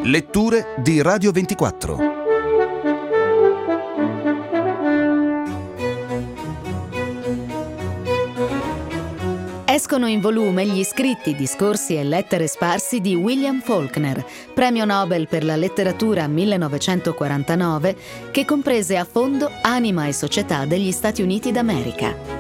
Letture di Radio 24. Escono in volume gli scritti, discorsi e lettere sparsi di William Faulkner, premio Nobel per la letteratura 1949, che comprese a fondo anima e società degli Stati Uniti d'America.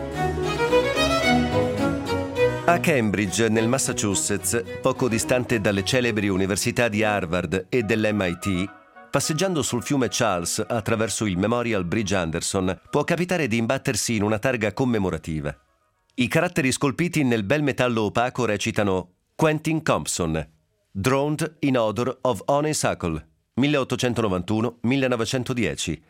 A Cambridge, nel Massachusetts, poco distante dalle celebri università di Harvard e dell'MIT, passeggiando sul fiume Charles attraverso il Memorial Bridge Anderson, può capitare di imbattersi in una targa commemorativa. I caratteri scolpiti nel bel metallo opaco recitano Quentin Compson, Drowned in Odor of Honeysuckle, 1891-1910.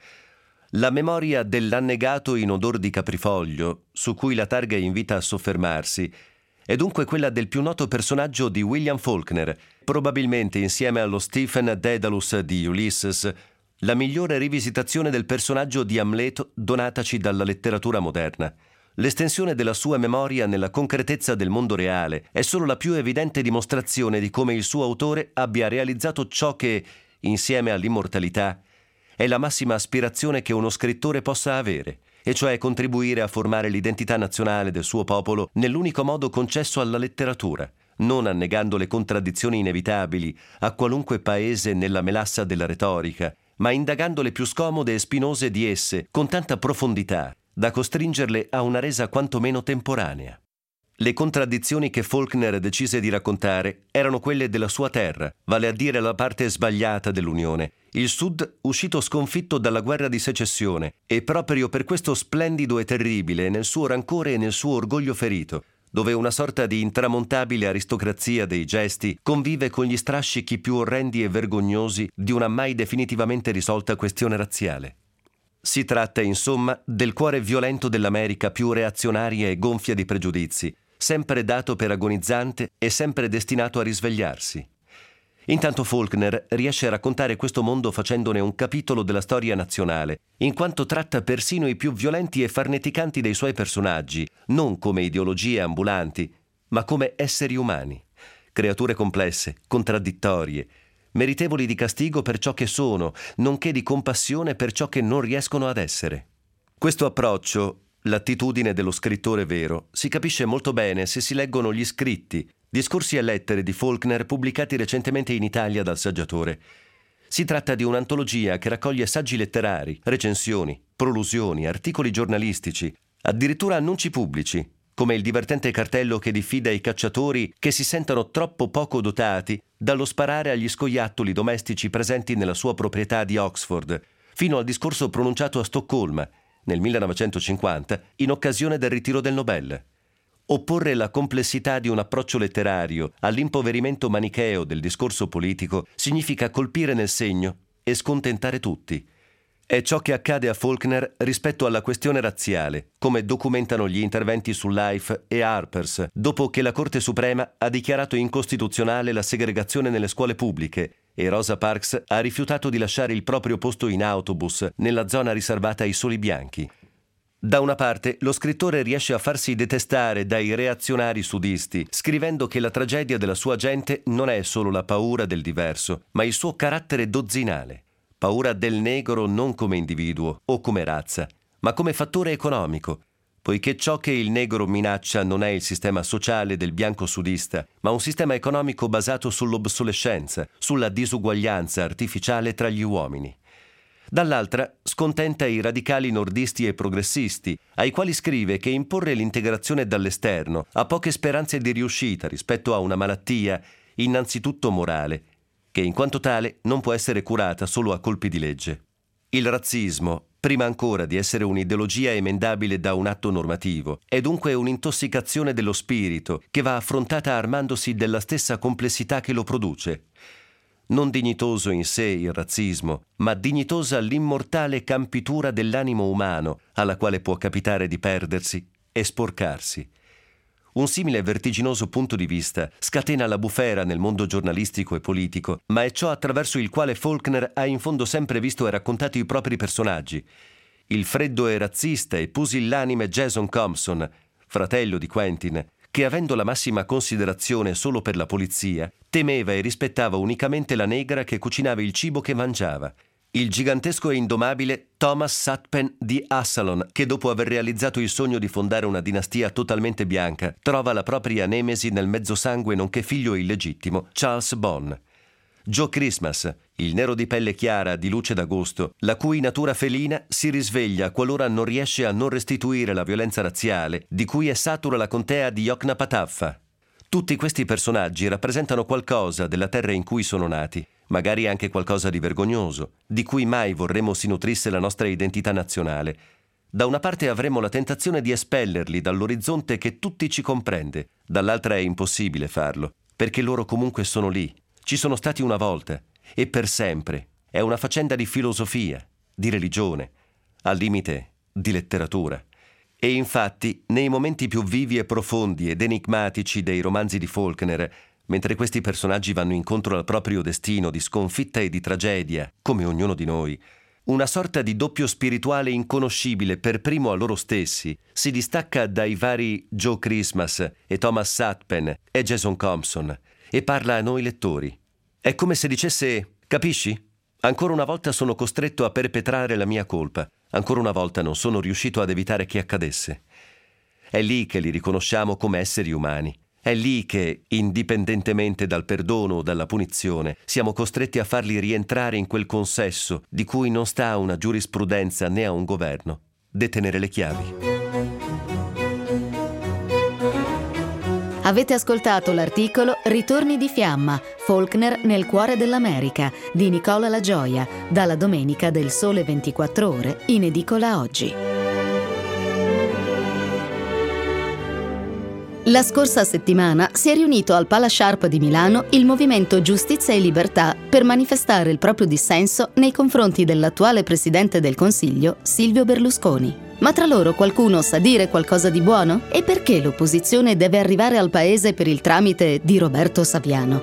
La memoria dell'annegato in odor di caprifoglio, su cui la targa invita a soffermarsi, è dunque quella del più noto personaggio di William Faulkner, probabilmente insieme allo Stephen Dedalus di Ulysses, la migliore rivisitazione del personaggio di Amleto donataci dalla letteratura moderna. L'estensione della sua memoria nella concretezza del mondo reale è solo la più evidente dimostrazione di come il suo autore abbia realizzato ciò che, insieme all'immortalità, è la massima aspirazione che uno scrittore possa avere, e cioè contribuire a formare l'identità nazionale del suo popolo nell'unico modo concesso alla letteratura, non annegando le contraddizioni inevitabili a qualunque paese nella melassa della retorica, ma indagando le più scomode e spinose di esse con tanta profondità da costringerle a una resa quantomeno temporanea. Le contraddizioni che Faulkner decise di raccontare erano quelle della sua terra, vale a dire la parte sbagliata dell'Unione, il Sud uscito sconfitto dalla guerra di secessione e proprio per questo splendido e terribile nel suo rancore e nel suo orgoglio ferito, dove una sorta di intramontabile aristocrazia dei gesti convive con gli strascichi più orrendi e vergognosi di una mai definitivamente risolta questione razziale. Si tratta, insomma, del cuore violento dell'America più reazionaria e gonfia di pregiudizi, sempre dato per agonizzante e sempre destinato a risvegliarsi. Intanto Faulkner riesce a raccontare questo mondo facendone un capitolo della storia nazionale, in quanto tratta persino i più violenti e farneticanti dei suoi personaggi, non come ideologie ambulanti, ma come esseri umani, creature complesse, contraddittorie, meritevoli di castigo per ciò che sono, nonché di compassione per ciò che non riescono ad essere. Questo approccio, l'attitudine dello scrittore vero, si capisce molto bene se si leggono gli scritti, discorsi e lettere di Faulkner pubblicati recentemente in Italia dal Saggiatore. Si tratta di un'antologia che raccoglie saggi letterari, recensioni, prolusioni, articoli giornalistici, addirittura annunci pubblici, come il divertente cartello che diffida i cacciatori che si sentono troppo poco dotati dallo sparare agli scoiattoli domestici presenti nella sua proprietà di Oxford, fino al discorso pronunciato a Stoccolma, nel 1950, in occasione del ritiro del Nobel. Opporre la complessità di un approccio letterario all'impoverimento manicheo del discorso politico significa colpire nel segno e scontentare tutti. È ciò che accade a Faulkner rispetto alla questione razziale, come documentano gli interventi su Life e Harper's, dopo che la Corte Suprema ha dichiarato incostituzionale la segregazione nelle scuole pubbliche e Rosa Parks ha rifiutato di lasciare il proprio posto in autobus nella zona riservata ai soli bianchi. Da una parte, lo scrittore riesce a farsi detestare dai reazionari sudisti, scrivendo che la tragedia della sua gente non è solo la paura del diverso, ma il suo carattere dozzinale. Paura del negro non come individuo o come razza, ma come fattore economico, poiché ciò che il negro minaccia non è il sistema sociale del bianco sudista, ma un sistema economico basato sull'obsolescenza, sulla disuguaglianza artificiale tra gli uomini. Dall'altra, scontenta i radicali nordisti e progressisti, ai quali scrive che imporre l'integrazione dall'esterno ha poche speranze di riuscita rispetto a una malattia, innanzitutto morale, che in quanto tale non può essere curata solo a colpi di legge. Il razzismo, prima ancora di essere un'ideologia emendabile da un atto normativo, è dunque un'intossicazione dello spirito che va affrontata armandosi della stessa complessità che lo produce. Non dignitoso in sé il razzismo, ma dignitosa l'immortale campitura dell'animo umano alla quale può capitare di perdersi e sporcarsi. Un simile vertiginoso punto di vista scatena la bufera nel mondo giornalistico e politico, ma è ciò attraverso il quale Faulkner ha in fondo sempre visto e raccontato i propri personaggi. Il freddo e razzista e pusillanime Jason Compson, fratello di Quentin, che, avendo la massima considerazione solo per la polizia, temeva e rispettava unicamente la negra che cucinava il cibo che mangiava, il gigantesco e indomabile Thomas Sutpen di Assalon, che dopo aver realizzato il sogno di fondare una dinastia totalmente bianca, trova la propria nemesi nel mezzosangue nonché figlio illegittimo Charles Bonne. Joe Christmas, il nero di pelle chiara di luce d'agosto, la cui natura felina si risveglia qualora non riesce a non restituire la violenza razziale di cui è satura la contea di Yoknapatawpha. Tutti questi personaggi rappresentano qualcosa della terra in cui sono nati, magari anche qualcosa di vergognoso, di cui mai vorremmo si nutrisse la nostra identità nazionale. Da una parte avremo la tentazione di espellerli dall'orizzonte che tutti ci comprende, dall'altra è impossibile farlo, perché loro comunque sono lì. Ci sono stati una volta e per sempre. È una faccenda di filosofia, di religione, al limite di letteratura. E infatti, nei momenti più vivi e profondi ed enigmatici dei romanzi di Faulkner, mentre questi personaggi vanno incontro al proprio destino di sconfitta e di tragedia, come ognuno di noi, una sorta di doppio spirituale inconoscibile per primo a loro stessi si distacca dai vari Joe Christmas e Thomas Sutpen e Jason Thompson e parla a noi lettori. È come se dicesse: capisci? Ancora una volta sono costretto a perpetrare la mia colpa. Ancora una volta non sono riuscito ad evitare che accadesse. È lì che li riconosciamo come esseri umani. È lì che, indipendentemente dal perdono o dalla punizione, siamo costretti a farli rientrare in quel consesso di cui non sta a una giurisprudenza né a un governo detenere le chiavi. Avete ascoltato l'articolo Ritorni di fiamma, Faulkner nel cuore dell'America di Nicola La Gioia, dalla domenica del Sole 24 Ore, in edicola oggi. La scorsa settimana si è riunito al Pala Sharp di Milano il movimento Giustizia e Libertà per manifestare il proprio dissenso nei confronti dell'attuale presidente del Consiglio, Silvio Berlusconi. Ma tra loro qualcuno sa dire qualcosa di buono? E perché l'opposizione deve arrivare al paese per il tramite di Roberto Saviano?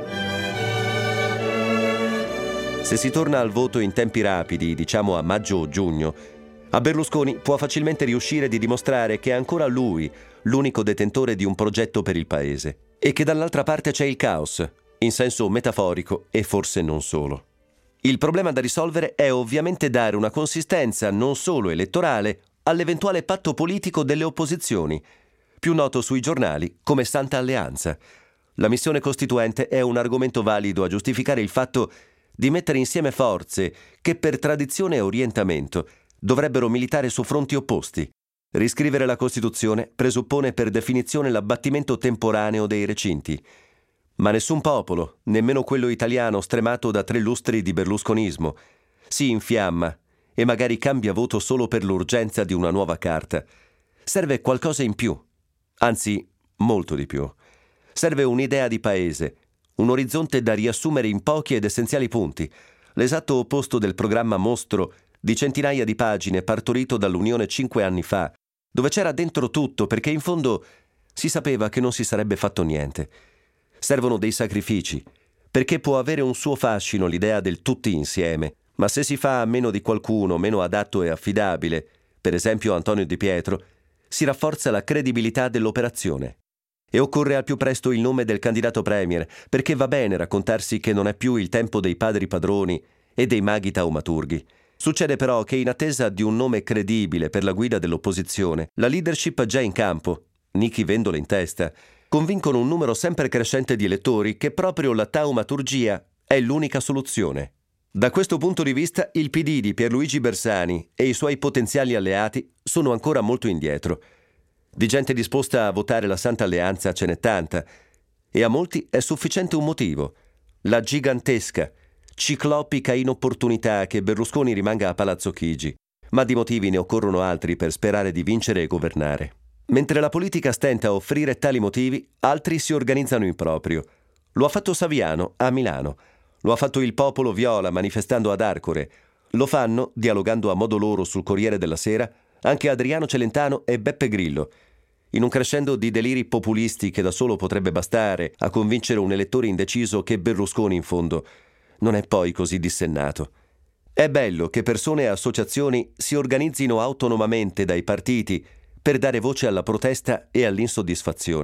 Se si torna al voto in tempi rapidi, diciamo a maggio o giugno, a Berlusconi può facilmente riuscire di dimostrare che è ancora lui l'unico detentore di un progetto per il paese e che dall'altra parte c'è il caos, in senso metaforico e forse non solo. Il problema da risolvere è ovviamente dare una consistenza non solo elettorale all'eventuale patto politico delle opposizioni, più noto sui giornali come Santa Alleanza. La missione costituente è un argomento valido a giustificare il fatto di mettere insieme forze che per tradizione e orientamento dovrebbero militare su fronti opposti. Riscrivere la Costituzione presuppone per definizione l'abbattimento temporaneo dei recinti. Ma nessun popolo, nemmeno quello italiano stremato da 3 lustri di berlusconismo, si infiamma e magari cambia voto solo per l'urgenza di una nuova carta. Serve qualcosa in più, anzi, molto di più. Serve un'idea di paese, un orizzonte da riassumere in pochi ed essenziali punti, l'esatto opposto del programma mostro di centinaia di pagine partorito dall'Unione 5 anni fa, dove c'era dentro tutto perché in fondo si sapeva che non si sarebbe fatto niente. Servono dei sacrifici, perché può avere un suo fascino l'idea del tutti insieme, ma se si fa a meno di qualcuno meno adatto e affidabile, per esempio Antonio Di Pietro, si rafforza la credibilità dell'operazione. E occorre al più presto il nome del candidato premier, perché va bene raccontarsi che non è più il tempo dei padri padroni e dei maghi taumaturghi. Succede però che in attesa di un nome credibile per la guida dell'opposizione, la leadership già in campo, Nichi Vendola in testa, convincono un numero sempre crescente di elettori che proprio la taumaturgia è l'unica soluzione. Da questo punto di vista il PD di Pierluigi Bersani e i suoi potenziali alleati sono ancora molto indietro. Di gente disposta a votare la Santa Alleanza ce n'è tanta, e a molti è sufficiente un motivo: la gigantesca, ciclopica inopportunità che Berlusconi rimanga a Palazzo Chigi. Ma di motivi ne occorrono altri per sperare di vincere e governare. Mentre la politica stenta a offrire tali motivi, altri si organizzano in proprio. Lo ha fatto Saviano a Milano. Lo ha fatto il popolo viola manifestando ad Arcore. Lo fanno, dialogando a modo loro sul Corriere della Sera, anche Adriano Celentano e Beppe Grillo, in un crescendo di deliri populisti che da solo potrebbe bastare a convincere un elettore indeciso che Berlusconi in fondo non è poi così dissennato. È bello che persone e associazioni si organizzino autonomamente dai partiti per dare voce alla protesta e all'insoddisfazione.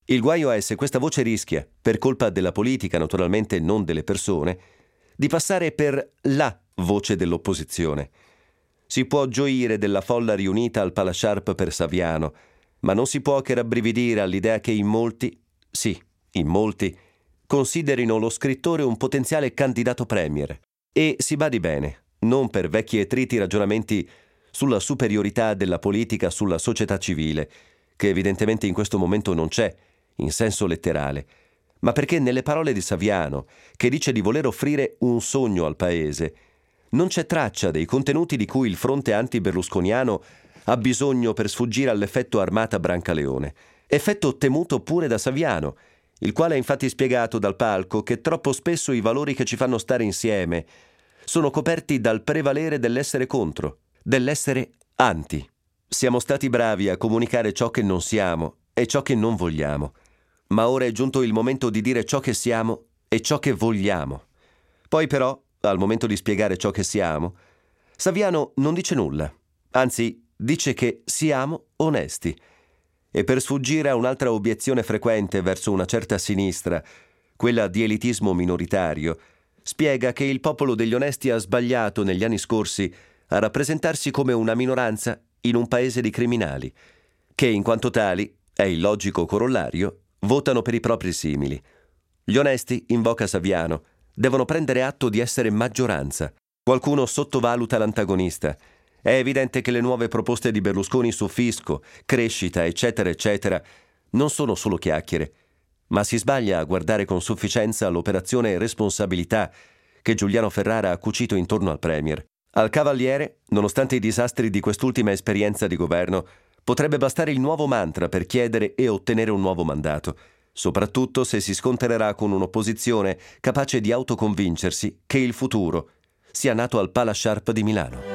Il guaio è se questa voce rischia, per colpa della politica, naturalmente non delle persone, di passare per la voce dell'opposizione. Si può gioire della folla riunita al Pala Sharp per Saviano, ma non si può che rabbrividire all'idea che in molti, considerino lo scrittore un potenziale candidato premier. E si badi bene, non per vecchi e triti ragionamenti sulla superiorità della politica sulla società civile, che evidentemente in questo momento non c'è, in senso letterale, ma perché nelle parole di Saviano, che dice di voler offrire un sogno al paese, non c'è traccia dei contenuti di cui il fronte anti-berlusconiano ha bisogno per sfuggire all'effetto Armata Brancaleone, effetto temuto pure da Saviano, il quale ha infatti spiegato dal palco che troppo spesso i valori che ci fanno stare insieme sono coperti dal prevalere dell'essere contro, dell'essere anti. Siamo stati bravi a comunicare ciò che non siamo e ciò che non vogliamo, ma ora è giunto il momento di dire ciò che siamo e ciò che vogliamo. Poi però, al momento di spiegare ciò che siamo, Saviano non dice nulla, anzi dice che siamo onesti. E per sfuggire a un'altra obiezione frequente verso una certa sinistra, quella di elitismo minoritario, spiega che il popolo degli onesti ha sbagliato negli anni scorsi a rappresentarsi come una minoranza in un paese di criminali, che in quanto tali, è il logico corollario, votano per i propri simili. Gli onesti, invoca Saviano, devono prendere atto di essere maggioranza. Qualcuno sottovaluta l'antagonista. È evidente che le nuove proposte di Berlusconi su fisco, crescita, eccetera, eccetera, non sono solo chiacchiere, ma si sbaglia a guardare con sufficienza l'operazione responsabilità che Giuliano Ferrara ha cucito intorno al Premier. Al Cavaliere, nonostante i disastri di quest'ultima esperienza di governo, potrebbe bastare il nuovo mantra per chiedere e ottenere un nuovo mandato, soprattutto se si scontrerà con un'opposizione capace di autoconvincersi che il futuro sia nato al Pala Sharp di Milano.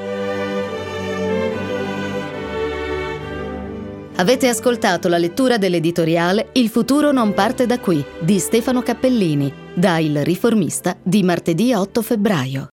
Avete ascoltato la lettura dell'editoriale Il futuro non parte da qui di Stefano Cappellini, da Il Riformista di martedì 8 febbraio.